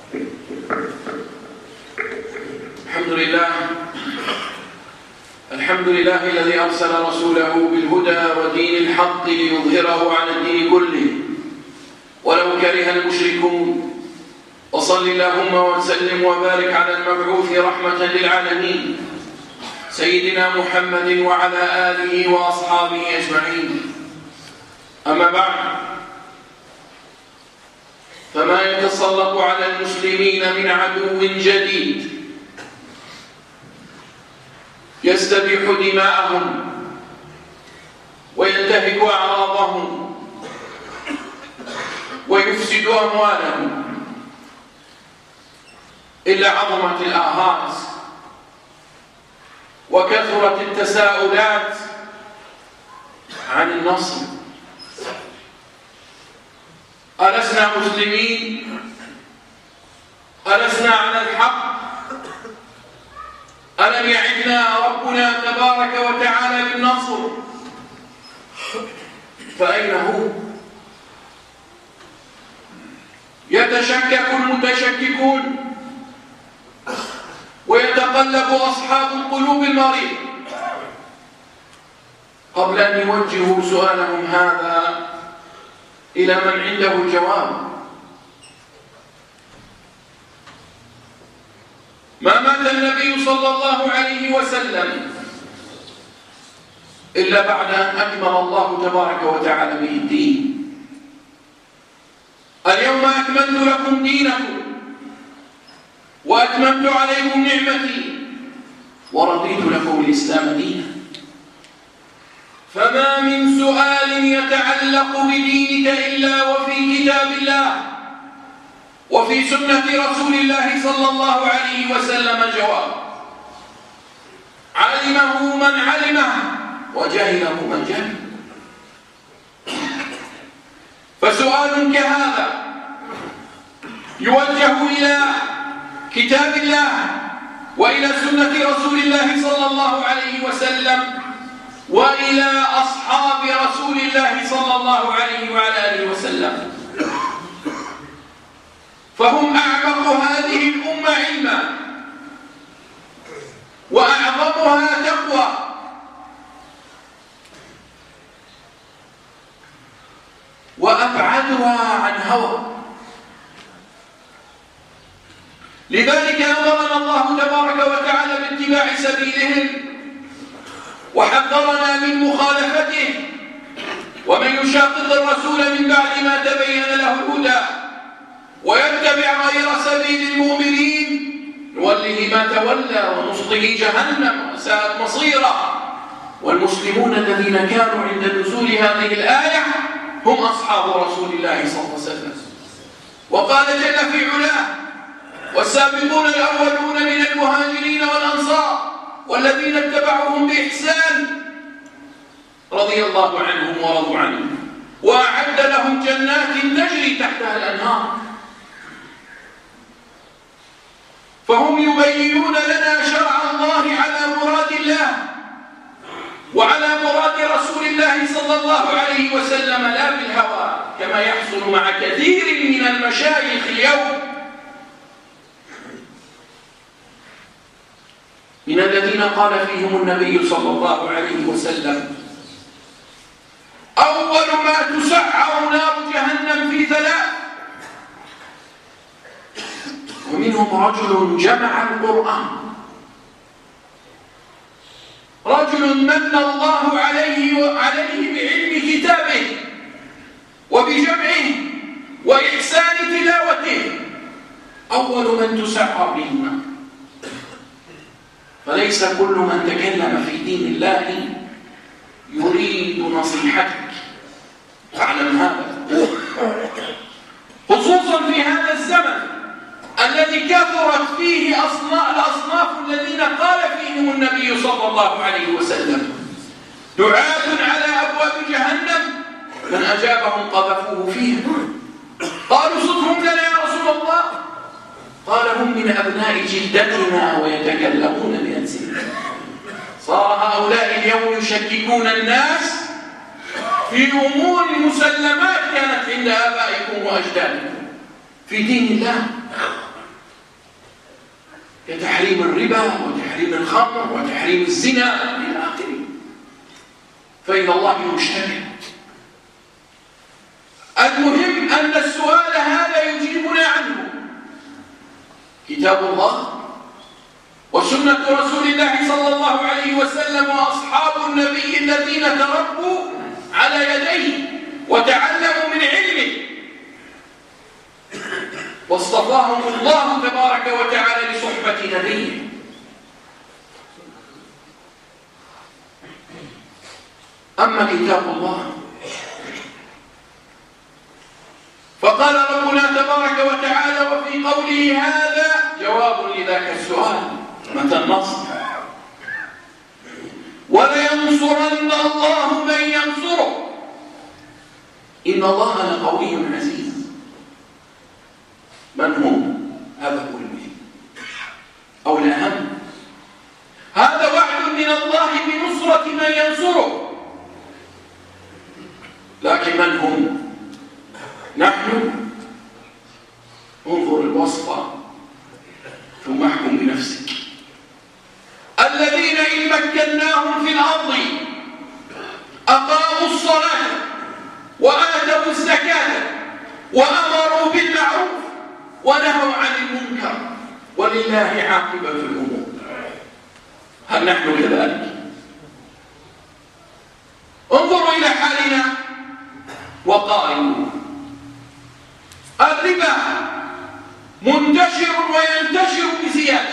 الحمد لله الذي أرسل رسوله بالهدى ودين الحق ليظهره على الدين كله ولو كره المشركون. وصل اللهم وسلم وبارك على المبعوث رحمة للعالمين سيدنا محمد وعلى آله وأصحابه أجمعين. أما بعد، فما يتسلط على المسلمين من عدو جديد يستبيح دماءهم وينتهك أعراضهم ويفسد أموالهم إلا عظمت الآهات وكثرت التساؤلات عن النصر. ألسنا مسلمين؟ ألسنا على الحق؟ ألم يعدنا ربنا تبارك وتعالى بالنصر؟ فأين هو؟ يتشكك المتشككون ويتقلب أصحاب القلوب المريضة قبل أن يوجهوا سؤالهم هذا إلى من عنده الجواب. ما مات النبي صلى الله عليه وسلم إلا بعد أن أكمل الله تبارك وتعالى به الدين. اليوم أكملت لكم دينكم وأتممت عليكم نعمتي ورضيت لكم الإسلام دينا. فما من سؤال يتعلق بدينك إلا وفي كتاب الله وفي سنة رسول الله صلى الله عليه وسلم جواب، علمه من علمه وجهله من جهله. فسؤال كهذا يوجه إلى كتاب الله وإلى سنة رسول الله صلى الله عليه وسلم وإلى أصحاب رسول الله صلى الله عليه وعلى آله وسلم، فهم أعمق هذه الأمة علما وأعظمها تقوى، وأبعدها عن هوى. لذلك أمرنا الله تبارك وتعالى باتباع سبيلهم وحذرنا من مخالفته. ومن يشاقق الرسول من بعد ما تبين له الهدى ويتبع غير سبيل المؤمنين نوله ما تولى ونصله جهنم وساءت مصيرا. والمسلمون الذين كانوا عند نزول هذه الآية هم أصحاب رسول الله صلى الله عليه وسلم. وقال جل في علاه: والسابقون الأولون من المهاجرين والأنصار والذين اتبعوهم بإحسان رضي الله عنهم ورضوا عنه وأعد لهم جنات تجري تحتها الأنهار. فهم يبينون لنا شرع الله على مراد الله وعلى مراد رسول الله صلى الله عليه وسلم لا بالهوى كما يحصل مع كثير من المشايخ اليوم من الذين قال فيهم النبي صلى الله عليه وسلم: أول ما تسعر نار جهنم في ثلاث. ومنهم رجل جمع القرآن، رجل من الله عليه بعلم كتابه وبجمعه وإحسان تلاوته، أول من تسعر به النار. فليس كل من تكلم في دين الله يريد نصيحتك، فاعلم هذا، خصوصا في هذا الزمن الذي كثرت فيه الأصناف الذين قال فيهم النبي صلى الله عليه وسلم: دعاة على أبواب جهنم من أجابهم قذفوه فيها. قالوا: صدهم لنا يا رسول الله. قال: هم من أبناء جلدتنا ويتكلمون بألسنتنا. صار هؤلاء اليوم يشككون الناس في أمور مسلمات كانت عند آبائكم وأجدادكم في دين الله. كتحريم الربا وتحريم الخمر وتحريم الزنا إلى آخره. فإن الله مجتمع. المهم أن السؤال هذا يجيبنا عنه كتاب الله وسنة رسول الله صلى الله عليه وسلم وأصحاب النبي الذين تربوا على يديه وتعلموا من علمه واصطفاهم الله تبارك وتعالى لصحبة نبيه. أما كتاب الله فقال ربنا تبارك وتعالى وفي قوله هذا جواب لذاك السؤال متى النصر ولينصرن الله من ينصره إن الله لقوي عزيز. من هم؟ هذا هو المهم أو الأهم. هذا وعد من الله بنصرة من ينصره. لكن من هم؟ نحن. انظر الوصفة ثم احكم بنفسك. الذين إن مكناهم في الأرض أقاموا الصلاة وآتوا الزكاة وأمروا بالمعروف ونهوا عن المنكر ولله عاقبة الأمور. هل نحن كذلك؟ انظروا إلى حالنا وقارنوا. الربا منتشر وينتشر بزيادة.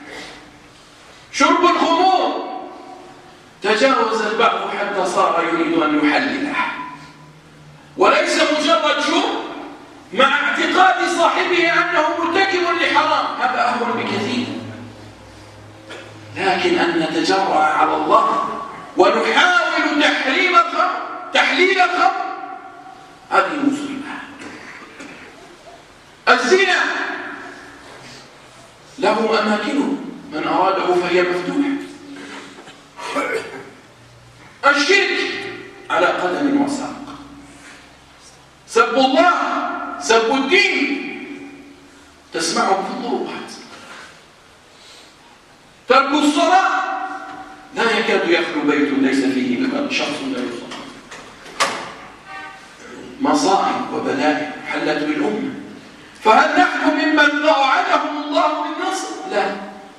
شرب الخمور تجاوز البعض حتى صار يريد أن يحلله، وليس مجرد شرب مع اعتقاد صاحبه أنه مرتكب لحرام، هذا أهون بكثير. لكن أن نتجرأ على الله ونحاول تحليل الخمر هذه مصيبة. الزنا له أماكنه من أراده فهي مفتوحة. الشرك على قدم وساق. سب الله، سب الدين تسمعه في الطرقات. ترك الصلاة لا يكاد يخلو بيت ليس فيه شخص لا يصلي. مصائب وبلاء حلت بالأمة. فهل نحن ممن وعدهم الله بالنصر؟ لا.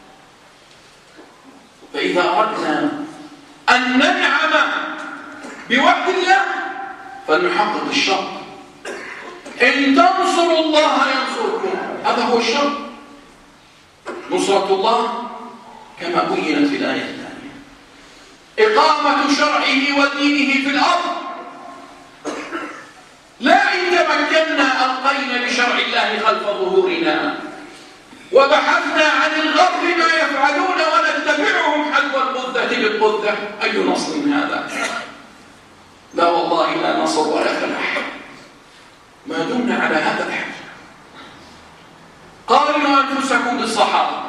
فإذا أردنا أن ننعم بوعد الله فلنحقق الشرط. إن تنصروا الله ينصركم، هذا هو الشرط. نصرة الله كما بينت في الآية الثانية إقامة شرعه ودينه في الأرض. لا إن تمكنا ألقينا بشرع الله خلف ظهورنا وبحثنا عن الغرب ما يفعلون ونتبعهم حلو القذة بالقذة. أي نصر هذا؟ لا والله لا نصر ولا فلاح ما دمنا على هذا الحال. قارنوا أنفسكم بالصحابة.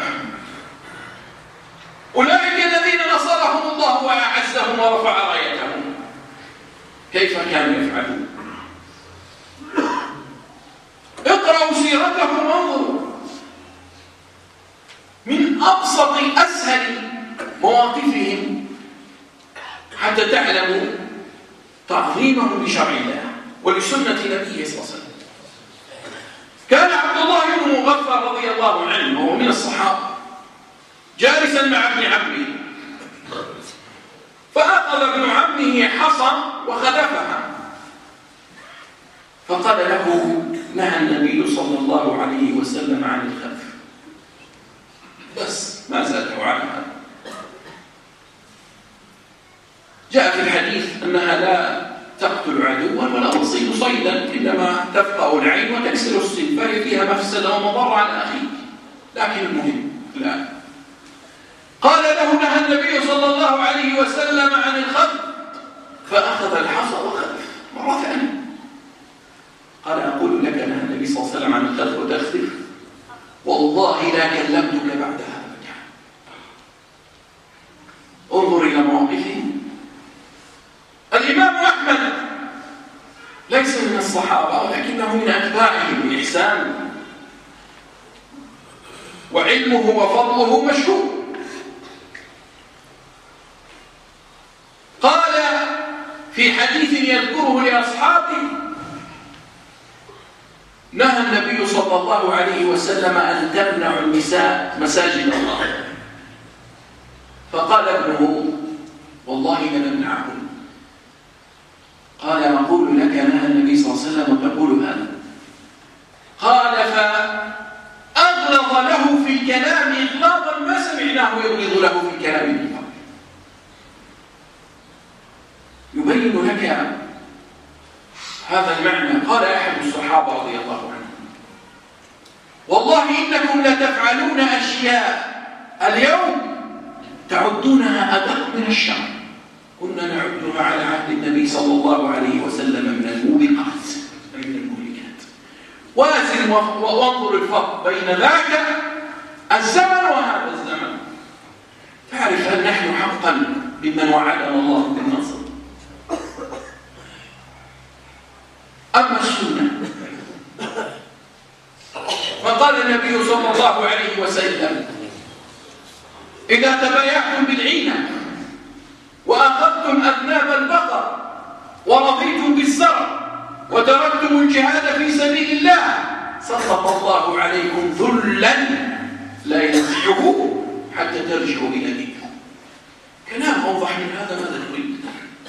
أولئك الذين نصرهم الله وأعزهم ورفع رايتهم كيف كانوا يفعلون؟ اقرأوا سيرتهم وانظروا. من أبسط أسهل مواقفهم حتى تعلموا تعظيمهم لشرع الله ولسنة نبيه صلى الله عليه وسلم. كان عبد الله بن مغفر رضي الله عنه وهو من الصحابة جالسا مع ابن عمه، فأخذ ابن عمه حصى وخذفها، فقال له نهى النبي صلى الله عليه وسلم عن الخذف، بس ما زاده عنها. جاء في الحديث أنها لا تقتل عدوا ولا تصيد صيدا، إنما تفقأ العين وتكسر السن، فهي فيها مفسدة ومضر على أخيك. لكن المهم الآن قال له نهى النبي صلى الله عليه وسلم عن الخذف، فأخذ الحصى وخذف مرة ثانية. قال أقول لك نهى النبي صلى الله عليه وسلم عن الخذف وتخذف، والله لا كلمتك بعدها أبدا. انظر إلى مواقفهم. الإمام أحمد ليس من الصحابة ولكنه من أتباعهم بإحسان، وعلمه وفضله مشهور. قال في حديث يذكره لأصحابه: نهى النبي صلى الله عليه وسلم أن تمنع النساء مساجد الله. فقال ابنه: والله لنمنعهن. قال: نقول لك نهى النبي صلى الله عليه وسلم تقول هذا. قال: فأغلظ له في الكلام إغلاظا ما سمعناه يغلظ له في الكلام من قبل. يبين لك هذا المعنى. قال أحد الصحابة رضي الله عنهم: والله إنكم لتفعلون أشياء اليوم تعدونها أدق من الشر، كنا نعدها على عهد النبي صلى الله عليه وسلم من الموبقات، من المهلكات. وازن وانظر الفرق بين ذاك الزمن وهذا الزمن، تعرف هل نحن حقا بمن وعدنا الله بالنصر. أما السنة فقال النبي صلى الله عليه وسلم: إذا تبايعتم بالعينة وأخذتم أذناب البقر ورضيتم بالزرع وتركتم الجهاد في سبيل الله سلط الله عليكم ذلا لا ينزعه حتى ترجعوا إلى دينكم. كلام أوضح من هذا ماذا تريد؟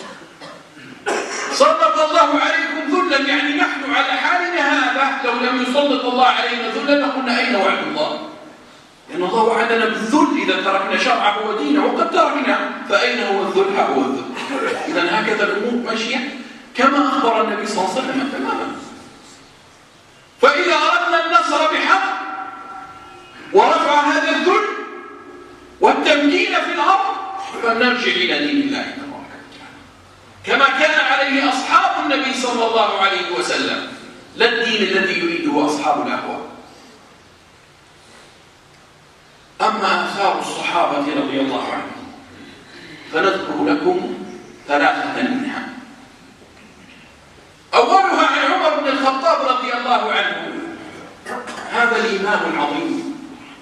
سلط الله عليكم ذلا، يعني نحن على حالنا هذا لو لم يسلط الله علينا ذلا لقلنا أين وعد الله؟ لأن الله وعدنا بالذل إذا تركنا شرعه ودينه، وقد تركنا، فأين هو الذل؟ هو الذل. إذا هكذا الأمور ماشية كما أخبر النبي صلى الله عليه وسلم تماما. فإذا أردنا النصر بحق ورفع هذا الذل والتمكين في الأرض فلنرجع إلى دين الله تبارك وتعالى كما كان عليه أصحاب النبي صلى الله عليه وسلم، لا الدين الذي يريده أصحاب الأهواء. أما آثار الصحابة رضي الله عنهم فنذكر لكم ثلاثة منها. أولها عن عمر بن الخطاب رضي الله عنه، هذا الإمام العظيم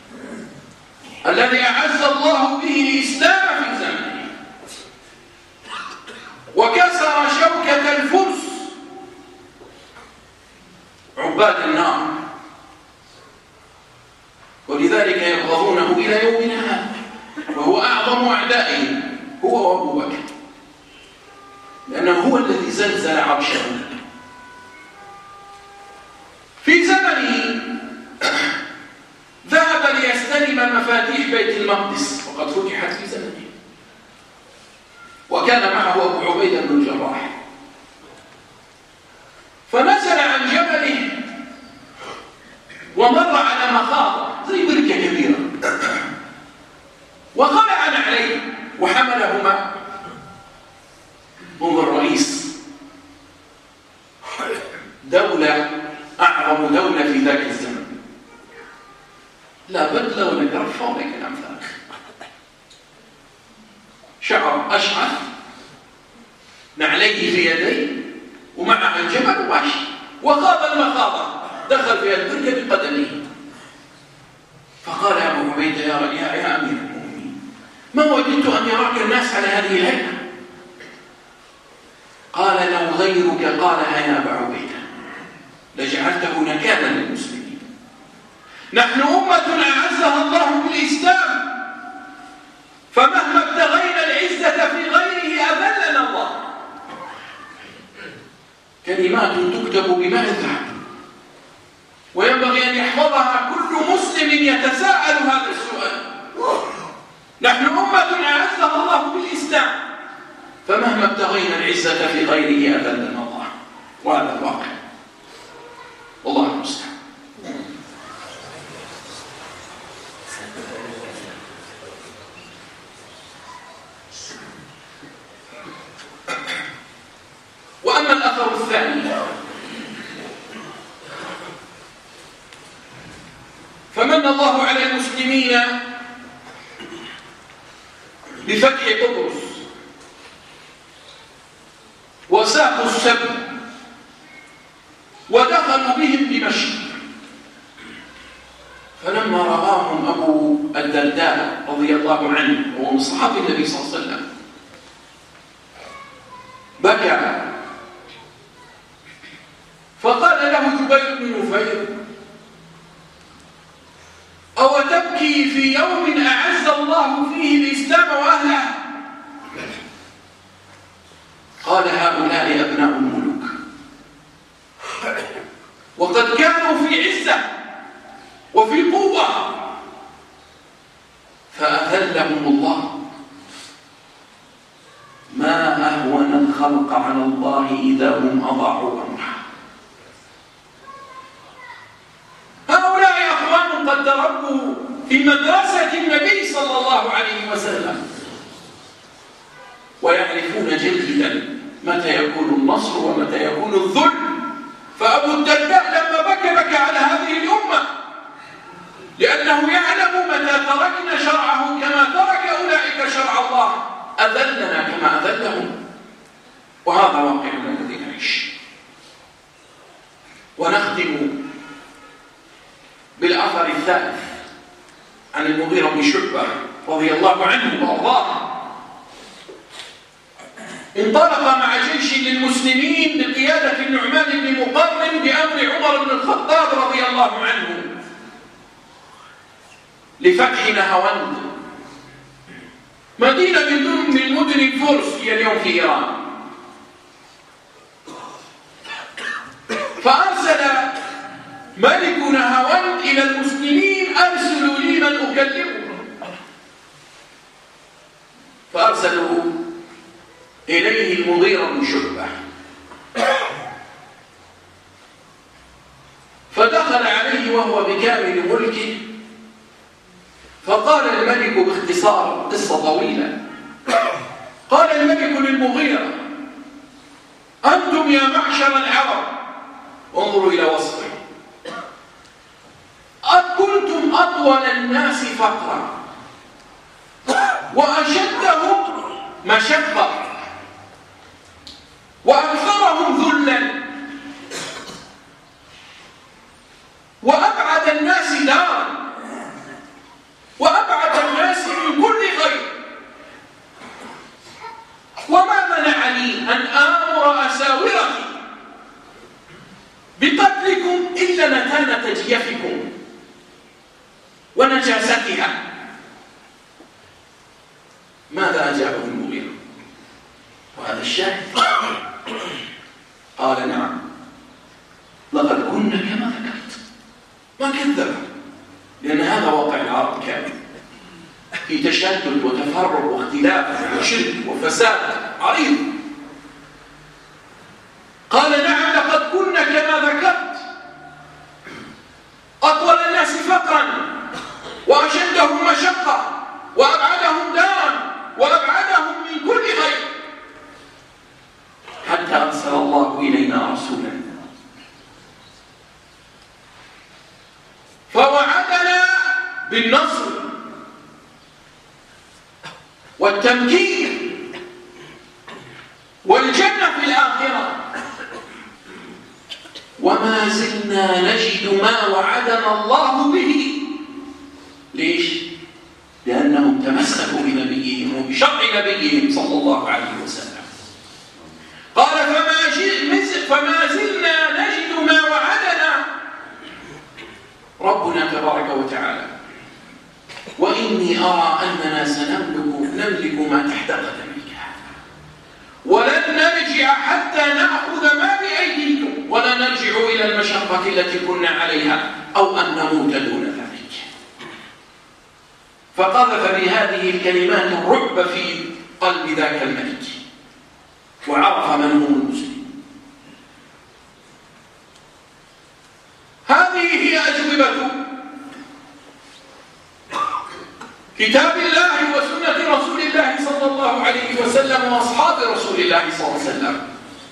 الذي أعز الله به الإسلام في زمنه وكسر شوكة الفرس عباد النار، ولذلك يبغضونه إلى يومنا هذا، وهو أعظم أعدائهم هو وأبو بكر، لأنه هو الذي زلزل عرشه. في زمنه ذهب ليستلم مفاتيح بيت المقدس وقد فتحت في زمنه، وكان معه أبو عبيدة بن الجراح، فنزل عن جبله ومر على مخاضة زي بركة كبيرة وخلع عليه وحملهما. انظر الرئيس، دولة أعظم دولة في ذاك الزمن، لا بدلة ولا كرفة ولا كلام فارغ، شعر أشعث، نعليه في يديه ومعه الجبل وماشي، وخاض المخاضة، دخل في البركة بقدمه. فقال أبو عبيدة: يا أمير المؤمنين، ما وجدت أن يراك الناس على هذه الهيئة؟ قال: لو غيرك قالها يا أبا عبيدة لجعلته نكالا للمسلمين. نحن أمة أعزها الله بالإسلام، فمهما ابتغينا العزة في غيره أذلنا الله. كلمات تكتب بماء الذهب، وينبغي أن يحفظها كل مسلم يتساءل هذا السؤال. نحن أمة أعزها الله بالإسلام، فمهما ابتغينا العزة في غيره أذلنا الله، وهذا الواقع، والله المستعان. وأما الأثر الثاني فمن الله على المسلمين بفتح قبرص وساقوا السبت ودخلوا بهم دمشق، فلما رآهم أبو الدرداء رضي الله عنه وهو من صحابي النبي صلى الله عليه وسلم بكى، فقال له جبير بن نفير: أو تبكي في يوم أعز الله فيه الإسلام وأهله؟ قال: هؤلاء أبناء الملوك، وقد كانوا في عزة وفي قوة، فأذلهم الله. ما أهون الخلق على الله إذا هم أضاعوا أمره. هؤلاء أخوان قد تربوا في مدرسة النبي صلى الله عليه وسلم، ويعرفون جيدا متى يكون النصر ومتى يكون الذل. فأبو الدرداء لما بكى على هذه الأمة، لأنه يعلم متى تركنا شرعه كما ترك أولئك شرع الله أذلنا كما أذلهم. وهذا واقعنا الذي نعيش. ونختم بالأثر الثالث عن المغيرة بن شعبة رضي الله عنه وأرضاه. انطلق مع جيش للمسلمين بقيادة النعمان بن مقرن بأمر عمر بن الخطاب رضي الله عنه لفتح نهاوند، مدينة من مدن الفرس هي اليوم في إيران. فأرسل ملك نهاوند إلى المسلمين: أرسلوا لي من أكلمه. فأرسلوا إليه المغيرة بن شعبة، فدخل عليه وهو بكامل ملكه، فقال الملك باختصار، قصة طويلة، قال الملك للمغيرة: أنتم يا معشر العرب، انظروا إلى وصفه، كنتم أطول الناس فقرا وأشدهم مشقة وأكثرهم ذلا وأبعد الناس دارا وأبعد الناس من كل خير. وما منعني أن آمر أساورتي بقتلكم إلا نتانة جيفكم ونجاستها. ماذا أجابه المغيرة؟ وهذا الشاهد. قال: نعم، لقد كنا كما ذكرت. ما كذب، لأن هذا واقع العرب كامل، في تشتت وتفرق واختلاف وشرك وفساد عريض. قال: نعم، لقد كنا كما ذكرت، أطول الناس فقرا وأشدهم مشقة وأبعدهم دارا وأبعدهم من كل خير، حتى أرسل الله إلينا رسولا فوعدنا بالنصر والتمكين والجنة في الآخرة، وما زلنا نجد ما وعدنا الله به. ليش؟ لأنهم تمسكوا بنبيهم وبشرع نبيهم صلى الله عليه وسلم. قال: فما زلنا نجد ما وعدنا ربنا تبارك وتعالى، وإني أرى أننا نملك ما تحت قدمك، ولن نرجع حتى نأخذ ما بأيديكم، ولا نرجع إلى المشقة التي كنا عليها أو أن نموت دون ذلك. فقذف بهذه الكلمات الرعب في قلب ذاك الملك، وعرف من هم المسلمين. هذه هي أجوبة كتاب الله وسنة رسول الله صلى الله عليه وسلم وأصحاب رسول الله صلى الله عليه وسلم.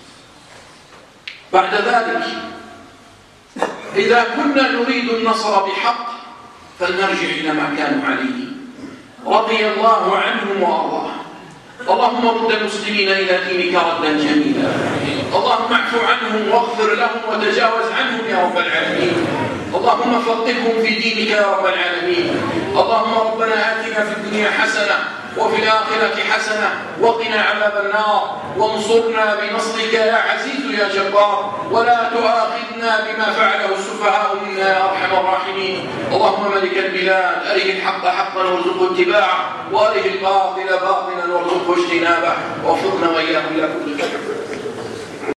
بعد ذلك إذا كنا نريد النصر بحق فلنرجع إلى ما كانوا عليه رضي الله عنهم وأرضاهم. اللهم رد المسلمين إلى دينك ردا جميلا، اللهم اعف عنهم واغفر لهم وتجاوز عنهم يا رب العالمين. اللهم فقههم في دينك يا رب العالمين. اللهم ربنا آتنا في الدنيا حسنة وفي الآخرة حسنة وقنا عذاب النار، وانصرنا بنصرك يا عزيز يا جبار، ولا تؤاخذنا بما فعله السفهاء منا يا أرحم الراحمين. اللهم ملك البلاد أره الحق حقا وارزقه اتباعه، وأره الباطل باطلا وارزقه اجتنابه، ووفقنا وإياكم إلى كل خير.